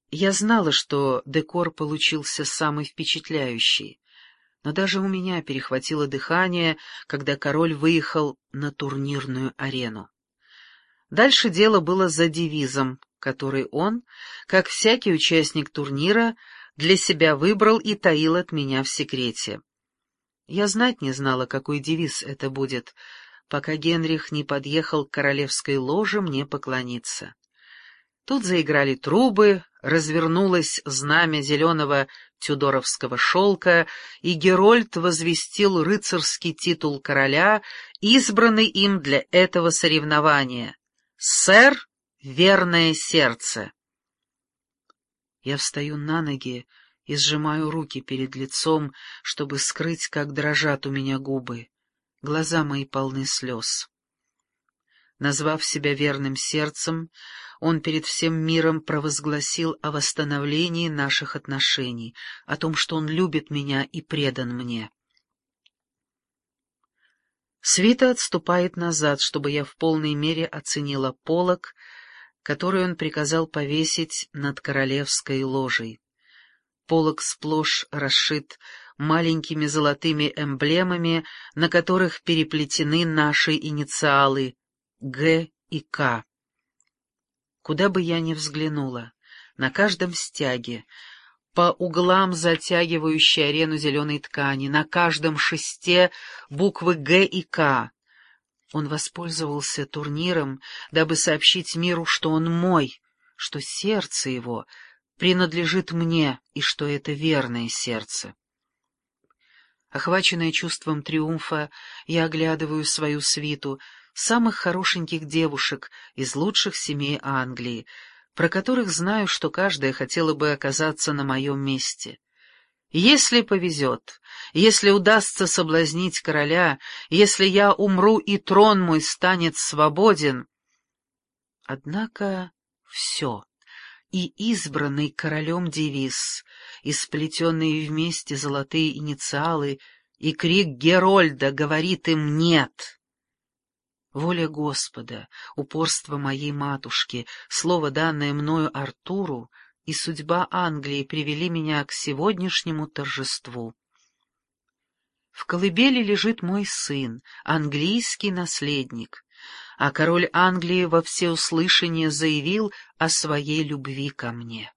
Я знала, что декор получился самый впечатляющий, но даже у меня перехватило дыхание, когда король выехал на турнирную арену. Дальше дело было за девизом, который он, как всякий участник турнира, для себя выбрал и таил от меня в секрете. Я знать не знала, какой девиз это будет, пока Генрих не подъехал к королевской ложе мне поклониться. Тут заиграли трубы, развернулось знамя зеленого тюдоровского шелка, и Герольд возвестил рыцарский титул короля, избранный им для этого соревнования. «Сэр, верное сердце!» Я встаю на ноги и сжимаю руки перед лицом, чтобы скрыть, как дрожат у меня губы. Глаза мои полны слез. Назвав себя верным сердцем, он перед всем миром провозгласил о восстановлении наших отношений, о том, что он любит меня и предан мне. Свита отступает назад, чтобы я в полной мере оценила полог, который он приказал повесить над королевской ложей. Полог сплошь расшит маленькими золотыми эмблемами, на которых переплетены наши инициалы Г и К. Куда бы я ни взглянула, на каждом стяге, по углам затягивающей арену зеленой ткани, на каждом шесте буквы Г и К. Он воспользовался турниром, дабы сообщить миру, что он мой, что сердце его принадлежит мне и что это верное сердце. Охваченная чувством триумфа, я оглядываю свою свиту, самых хорошеньких девушек из лучших семей Англии, про которых знаю, что каждая хотела бы оказаться на моем месте. Если повезет, если удастся соблазнить короля, если я умру и трон мой станет свободен. Однако все, и избранный королем девиз, и сплетенные вместе золотые инициалы, и крик Герольда говорит им «нет». Воля Господа, упорство моей матушки, слово, данное мною Артуру, и судьба Англии привели меня к сегодняшнему торжеству. В колыбели лежит мой сын, английский наследник, а король Англии во всеуслышание заявил о своей любви ко мне.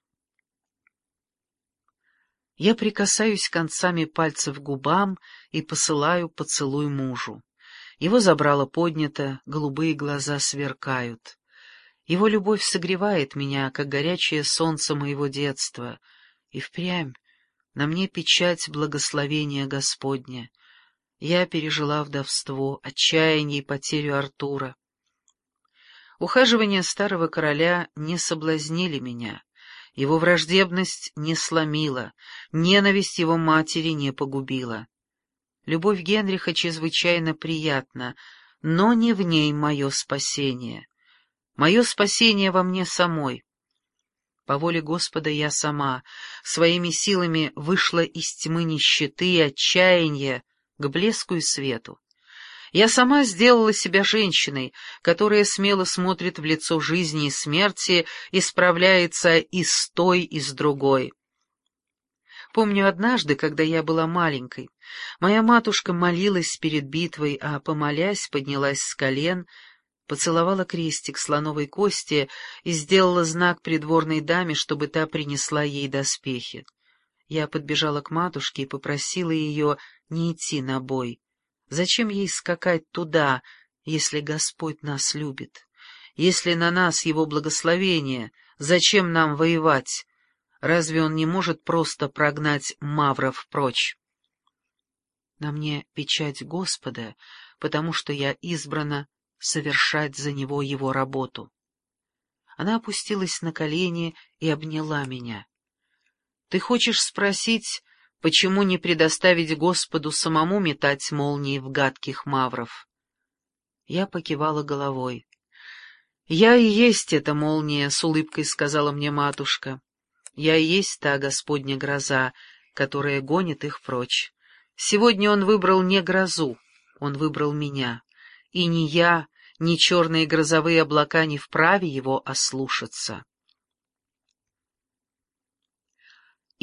Я прикасаюсь концами пальцев к губам и посылаю поцелуй мужу. Его забрало поднято, голубые глаза сверкают. Его любовь согревает меня, как горячее солнце моего детства, и впрямь на мне печать благословения Господня. Я пережила вдовство, отчаяние и потерю Артура. Ухаживания старого короля не соблазнили меня, его враждебность не сломила, ненависть его матери не погубила. Любовь Генриха чрезвычайно приятна, но не в ней мое спасение. Мое спасение во мне самой. По воле Господа я сама своими силами вышла из тьмы нищеты и отчаяния к блеску и свету. Я сама сделала себя женщиной, которая смело смотрит в лицо жизни и смерти и справляется и с той, и с другой. Помню однажды, когда я была маленькой, моя матушка молилась перед битвой, а, помолясь, поднялась с колен, поцеловала крестик слоновой кости и сделала знак придворной даме, чтобы та принесла ей доспехи. Я подбежала к матушке и попросила ее не идти на бой. Зачем ей скакать туда, если Господь нас любит? Если на нас Его благословение, зачем нам воевать? Разве Он не может просто прогнать мавров прочь? На мне печать Господа, потому что я избрана совершать за Него Его работу. Она опустилась на колени и обняла меня. Ты хочешь спросить, почему не предоставить Господу самому метать молнии в гадких мавров? Я покивала головой. «Я и есть эта молния», — с улыбкой сказала мне матушка. «Я и есть та Господня гроза, которая гонит их прочь. Сегодня он выбрал не грозу, он выбрал меня. И ни я, ни черные грозовые облака не вправе его ослушаться».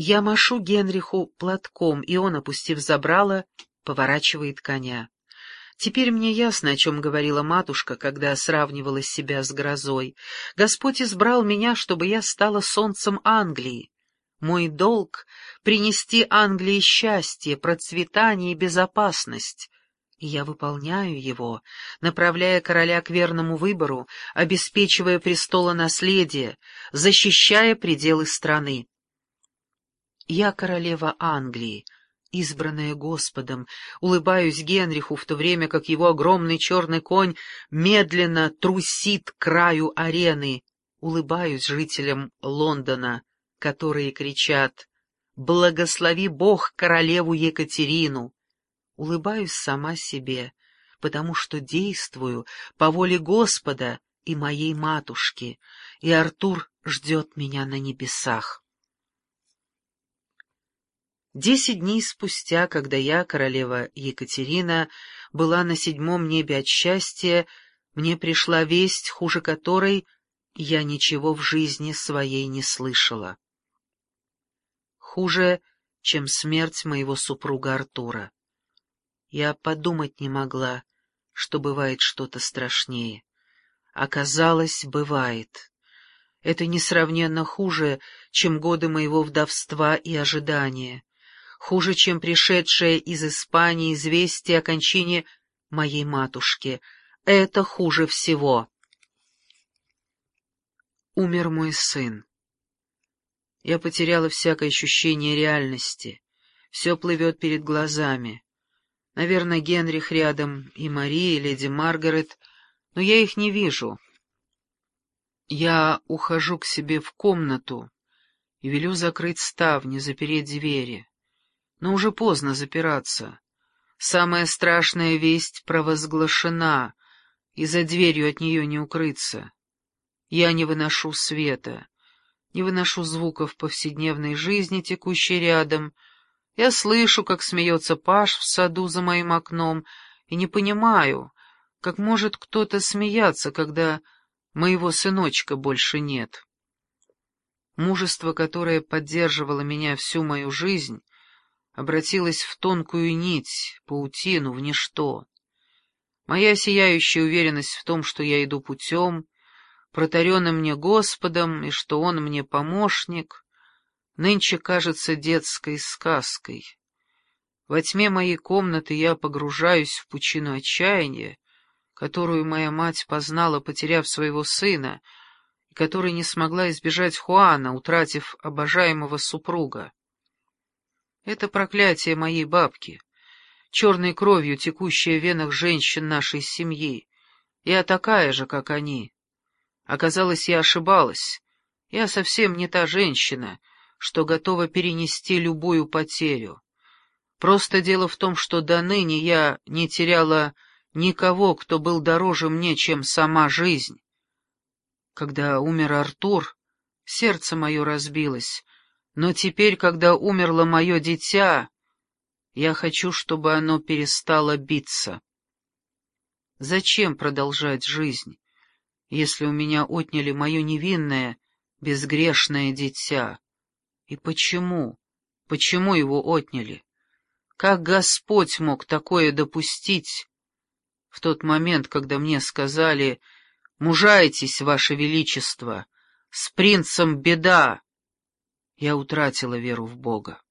Я машу Генриху платком, и он, опустив забрало, поворачивает коня. Теперь мне ясно, о чем говорила матушка, когда сравнивала себя с грозой. Господь избрал меня, чтобы я стала солнцем Англии. Мой долг — принести Англии счастье, процветание и безопасность. И я выполняю его, направляя короля к верному выбору, обеспечивая престолонаследие, защищая пределы страны. Я королева Англии, избранная Господом, улыбаюсь Генриху, в то время как его огромный черный конь медленно трусит к краю арены, улыбаюсь жителям Лондона, которые кричат «Благослови Бог королеву Екатерину!» Улыбаюсь сама себе, потому что действую по воле Господа и моей матушки, и Артур ждет меня на небесах. 10 дней спустя, когда я, королева Екатерина, была на 7-м небе от счастья, мне пришла весть, хуже которой я ничего в жизни своей не слышала. Хуже, чем смерть моего супруга Артура. Я подумать не могла, что бывает что-то страшнее. Оказалось, бывает. Это несравненно хуже, чем годы моего вдовства и ожидания. Хуже, чем пришедшее из Испании известие о кончине моей матушки. Это хуже всего. Умер мой сын. Я потеряла всякое ощущение реальности. Все плывет перед глазами. Наверное, Генрих рядом, и Мария, и леди Маргарет, но я их не вижу. Я ухожу к себе в комнату и велю закрыть ставни, запереть двери. Но уже поздно запираться. Самая страшная весть провозглашена, и за дверью от нее не укрыться. Я не выношу света, не выношу звуков повседневной жизни, текущей рядом. Я слышу, как смеется Паш в саду за моим окном, и не понимаю, как может кто-то смеяться, когда моего сыночка больше нет. Мужество, которое поддерживало меня всю мою жизнь, обратилось в тонкую нить, паутину, в ничто. Моя сияющая уверенность в том, что я иду путем, протаренным мне Господом, и что Он мне помощник, нынче кажется детской сказкой. Во тьме моей комнаты я погружаюсь в пучину отчаяния, которую моя мать познала, потеряв своего сына, и которой не смогла избежать Хуана, утратив обожаемого супруга. Это проклятие моей бабки, черной кровью, текущей в венах женщин нашей семьи. Я такая же, как они. Оказалось, я ошибалась. Я совсем не та женщина, что готова перенести любую потерю. Просто дело в том, что до ныне я не теряла никого, кто был дороже мне, чем сама жизнь. Когда умер Артур, сердце мое разбилось, но теперь, когда умерло мое дитя, я хочу, чтобы оно перестало биться. Зачем продолжать жизнь, если у меня отняли мое невинное, безгрешное дитя? И почему? Почему его отняли? Как Господь мог такое допустить? В тот момент, когда мне сказали: «Мужайтесь, Ваше Величество, с принцем беда», я утратила веру в Бога.